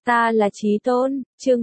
Ta là Chí Tôn, chương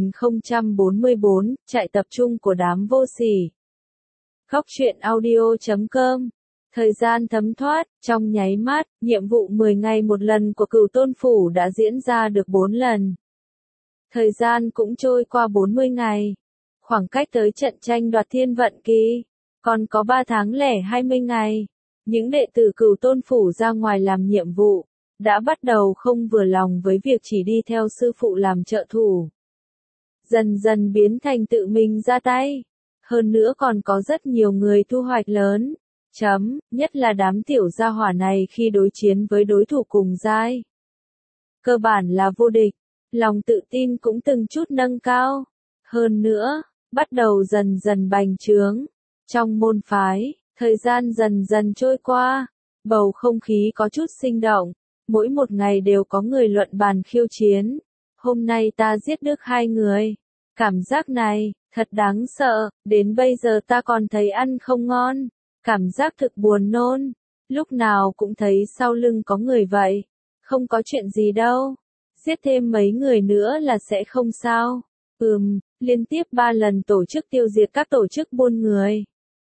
1044, trại tập trung của đám vô sỉ. Khóc chuyện audio.com. Thời gian thấm thoát, trong nháy mắt, nhiệm vụ 10 ngày một lần của Cửu Tôn Phủ đã diễn ra được 4 lần. Thời gian cũng trôi qua 40 ngày. Khoảng cách tới trận tranh đoạt thiên vận kỳ, còn có 3 tháng lẻ 20 ngày. Những đệ tử Cửu Tôn Phủ ra ngoài làm nhiệm vụ, đã bắt đầu không vừa lòng với việc chỉ đi theo sư phụ làm trợ thủ. Dần dần biến thành tự mình ra tay. Hơn nữa còn có rất nhiều người thu hoạch lớn. Nhất là đám tiểu gia hỏa này khi đối chiến với đối thủ cùng giai. Cơ bản là vô địch, lòng tự tin cũng từng chút nâng cao. Hơn nữa, bắt đầu dần dần bành trướng. Trong môn phái, thời gian dần dần trôi qua, bầu không khí có chút sinh động. Mỗi một ngày đều có người luận bàn khiêu chiến. Hôm nay ta giết được 2 người. Cảm giác này, thật đáng sợ, đến bây giờ ta còn thấy ăn không ngon. Cảm giác thực buồn nôn. Lúc nào cũng thấy sau lưng có người vậy. Không có chuyện gì đâu. Giết thêm mấy người nữa là sẽ không sao. Liên tiếp 3 lần tổ chức tiêu diệt các tổ chức buôn người.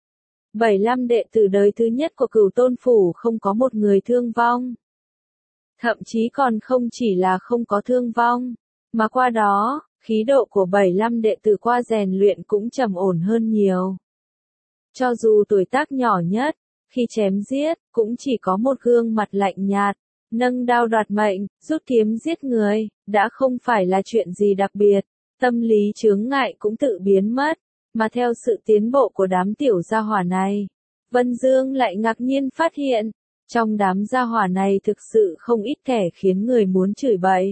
75 đệ tử đời thứ nhất của Cửu Tôn Phủ không có một người thương vong. Thậm chí còn không chỉ là không có thương vong, mà qua đó, khí độ của 75 đệ tử qua rèn luyện cũng trầm ổn hơn nhiều. Cho dù tuổi tác nhỏ nhất, khi chém giết, cũng chỉ có một gương mặt lạnh nhạt, nâng đao đoạt mệnh, rút kiếm giết người, đã không phải là chuyện gì đặc biệt, tâm lý chướng ngại cũng tự biến mất, mà theo sự tiến bộ của đám tiểu gia hỏa này, Vân Dương lại ngạc nhiên phát hiện, trong đám gia hỏa này thực sự không ít kẻ khiến người muốn chửi bậy.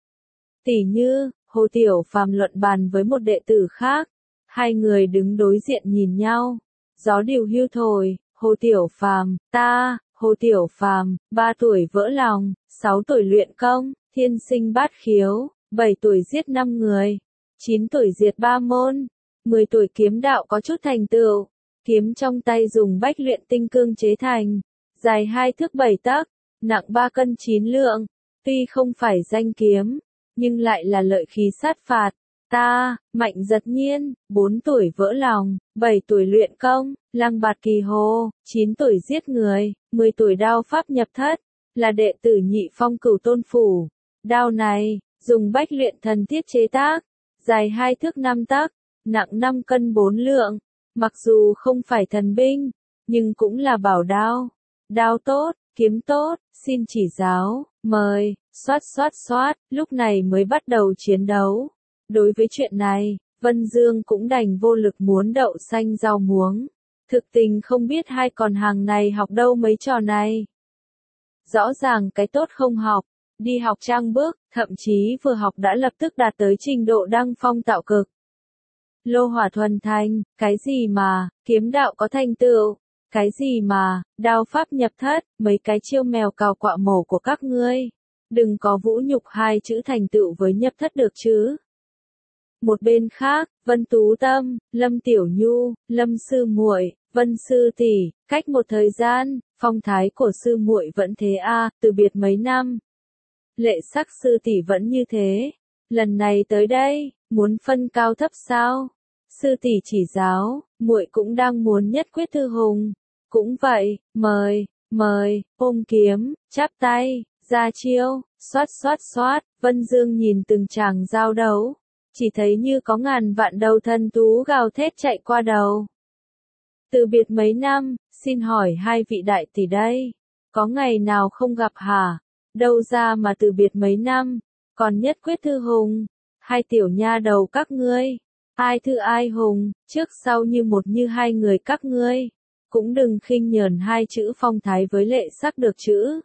Tỉ như, Hồ Tiểu Phàm luận bàn với một đệ tử khác, 2 người đứng đối diện nhìn nhau, gió điều hưu thổi, Hồ Tiểu Phàm, Hồ Tiểu Phàm, 3 tuổi vỡ lòng, 6 tuổi luyện công, thiên sinh bát khiếu, 7 tuổi giết 5 người, 9 tuổi diệt 3 môn, 10 tuổi kiếm đạo có chút thành tựu, kiếm trong tay dùng bách luyện tinh cương chế thành. Dài 2 thước 7 tấc, nặng 3 cân 9 lượng, tuy không phải danh kiếm, nhưng lại là lợi khí sát phạt. Mạnh Giật Nhiên, 4 tuổi vỡ lòng, 7 tuổi luyện công, Lăng Bạt Kỳ Hồ, 9 tuổi giết người, 10 tuổi đao pháp nhập thất, là đệ tử nhị phong Cửu Tôn Phủ. Đao này, dùng bách luyện thần thiết chế tác, dài 2 thước 5 tấc, nặng 5 cân 4 lượng, mặc dù không phải thần binh, nhưng cũng là bảo đao. Đao tốt, kiếm tốt, xin chỉ giáo, mời, xoát, lúc này mới bắt đầu chiến đấu. Đối với chuyện này, Vân Dương cũng đành vô lực muốn đậu xanh rau muống. Thực tình không biết hai con hàng này học đâu mấy trò này. Rõ ràng cái tốt không học, đi học trang bước, thậm chí vừa học đã lập tức đạt tới trình độ đăng phong tạo cực. Lô hỏa thuần thanh, cái gì mà, kiếm đạo có thành tựu. Cái gì mà, đao pháp nhập thất, mấy cái chiêu mèo cào quạ mổ của các ngươi. Đừng có vũ nhục 2 chữ thành tựu với nhập thất được chứ. Một bên khác, Vân Tú Tâm, Lâm Tiểu Nhu, Lâm sư muội, Vân sư tỷ, cách một thời gian, phong thái của sư muội vẫn thế từ biệt mấy năm. Lệ Sắc sư tỷ vẫn như thế. Lần này tới đây, muốn phân cao thấp sao? Sư tỷ chỉ giáo, muội cũng đang muốn nhất quyết thư hùng. Cũng vậy, mời, ôm kiếm, chắp tay, ra chiêu, xoát, Vân Dương nhìn từng tràng giao đấu, chỉ thấy như có ngàn vạn đầu thần thú gào thét chạy qua đầu. Từ biệt mấy năm, xin hỏi 2 vị đại tỷ đây, có ngày nào không gặp hả? Đâu ra mà từ biệt mấy năm, còn nhất quyết thư hùng, 2 tiểu nha đầu các ngươi, ai thư ai hùng, trước sau như một như 2 người các ngươi. Cũng đừng khinh nhờn 2 chữ phong thái với Lệ Sắc được chữ.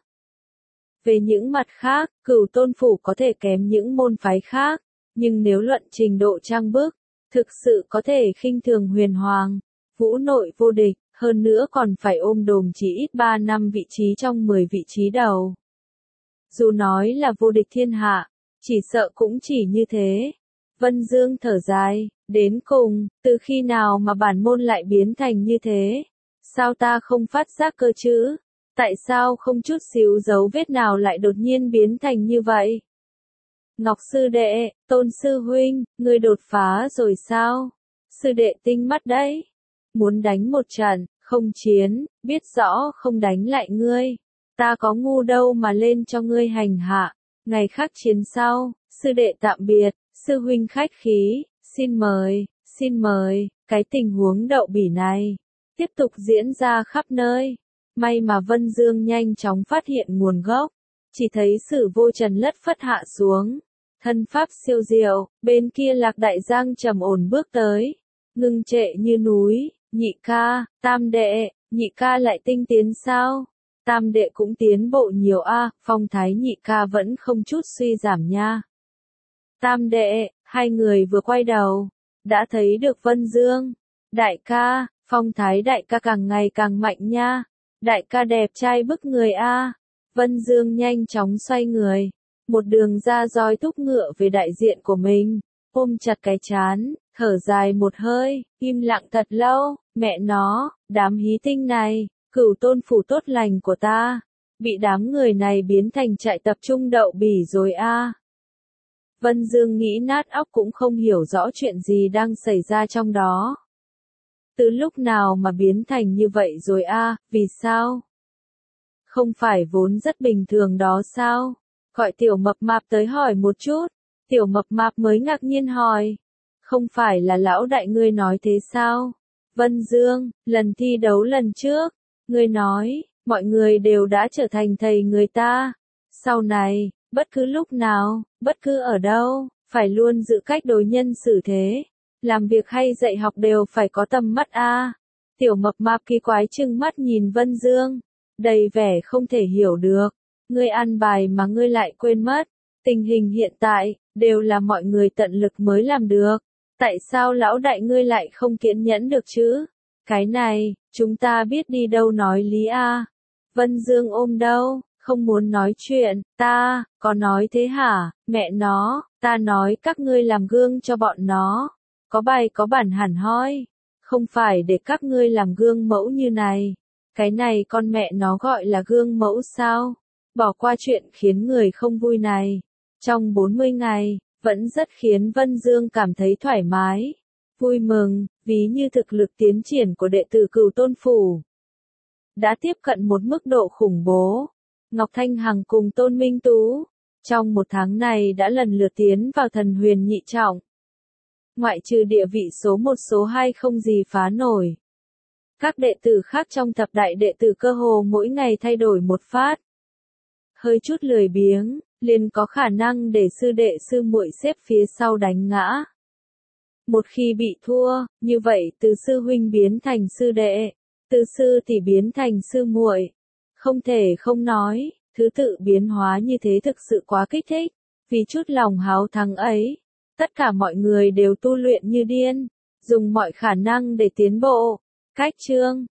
Về những mặt khác, Cửu Tôn Phủ có thể kém những môn phái khác, nhưng nếu luận trình độ trang bức, thực sự có thể khinh thường Huyền Hoàng, Vũ Nội vô địch, hơn nữa còn phải ôm đồm chỉ ít 3 năm vị trí trong 10 vị trí đầu. Dù nói là vô địch thiên hạ, chỉ sợ cũng chỉ như thế. Vân Dương thở dài, đến cùng, từ khi nào mà bản môn lại biến thành như thế? Sao ta không phát giác cơ chứ? Tại sao không chút xíu dấu vết nào lại đột nhiên biến thành như vậy? Ngọc sư đệ, Tôn sư huynh, ngươi đột phá rồi sao? Sư đệ tinh mắt đấy. Muốn đánh một trận, không chiến, biết rõ không đánh lại ngươi. Ta có ngu đâu mà lên cho ngươi hành hạ. Ngày khác chiến sau, sư đệ tạm biệt, sư huynh khách khí, xin mời, cái tình huống đậu bỉ này tiếp tục diễn ra khắp nơi. May mà Vân Dương nhanh chóng phát hiện nguồn gốc, chỉ thấy Sử Vô Trần lất phất hạ xuống, thân pháp siêu diệu, bên kia Lạc Đại Giang trầm ổn bước tới, ngưng trệ như núi. Nhị ca, tam đệ, nhị ca lại tinh tiến sao? Tam đệ cũng tiến bộ nhiều a, phong thái nhị ca vẫn không chút suy giảm nha. Tam đệ, hai người vừa quay đầu, đã thấy được Vân Dương. Đại ca, phong thái đại ca càng ngày càng mạnh nha. Đại ca đẹp trai bức người a. Vân Dương nhanh chóng xoay người, một đường ra roi thúc ngựa về đại diện của mình, ôm chặt cái trán, thở dài một hơi, im lặng thật lâu. Mẹ nó, đám hí tinh này, Cửu Tôn phủ tốt lành của ta, bị đám người này biến thành trại tập trung đậu bỉ rồi a. Vân Dương nghĩ nát óc cũng không hiểu rõ chuyện gì đang xảy ra trong đó. Từ lúc nào mà biến thành như vậy rồi a, vì sao? Không phải vốn rất bình thường đó sao? Gọi Tiểu Mập Mạp tới hỏi một chút. Tiểu Mập Mạp mới ngạc nhiên hỏi. Không phải là lão đại ngươi nói thế sao? Vân Dương, lần thi đấu lần trước, ngươi nói, mọi người đều đã trở thành thầy người ta. Sau này, bất cứ lúc nào, bất cứ ở đâu, phải luôn giữ cách đối nhân xử thế. Làm việc hay dạy học đều phải có tầm mắt a. Tiểu Mập Mạp kỳ quái trừng mắt nhìn Vân Dương, đầy vẻ không thể hiểu được. Ngươi ăn bài mà ngươi lại quên mất. Tình hình hiện tại, đều là mọi người tận lực mới làm được. Tại sao lão đại ngươi lại không kiên nhẫn được chứ? Cái này, chúng ta biết đi đâu nói lý a. Vân Dương ôm đâu, không muốn nói chuyện, ta, có nói thế hả, mẹ nó, ta nói các ngươi làm gương cho bọn nó. Có bài có bản hẳn hoi, không phải để các ngươi làm gương mẫu như này. Cái này con mẹ nó gọi là gương mẫu sao? Bỏ qua chuyện khiến người không vui này. Trong 40 ngày, vẫn rất khiến Vân Dương cảm thấy thoải mái, vui mừng, ví như thực lực tiến triển của đệ tử Cửu Tôn phủ đã tiếp cận một mức độ khủng bố. Ngọc Thanh Hằng cùng Tôn Minh Tú, trong một tháng này đã lần lượt tiến vào thần huyền nhị trọng. Ngoại trừ địa vị số 1 số 2 không gì phá nổi. Các đệ tử khác trong thập đại đệ tử cơ hồ mỗi ngày thay đổi một phát. Hơi chút lười biếng, liền có khả năng để sư đệ sư muội xếp phía sau đánh ngã. Một khi bị thua, như vậy từ sư huynh biến thành sư đệ, từ sư tỷ biến thành sư muội. Không thể không nói, thứ tự biến hóa như thế thực sự quá kích thích. Vì chút lòng háo thắng ấy, tất cả mọi người đều tu luyện như điên, dùng mọi khả năng để tiến bộ. Cách chương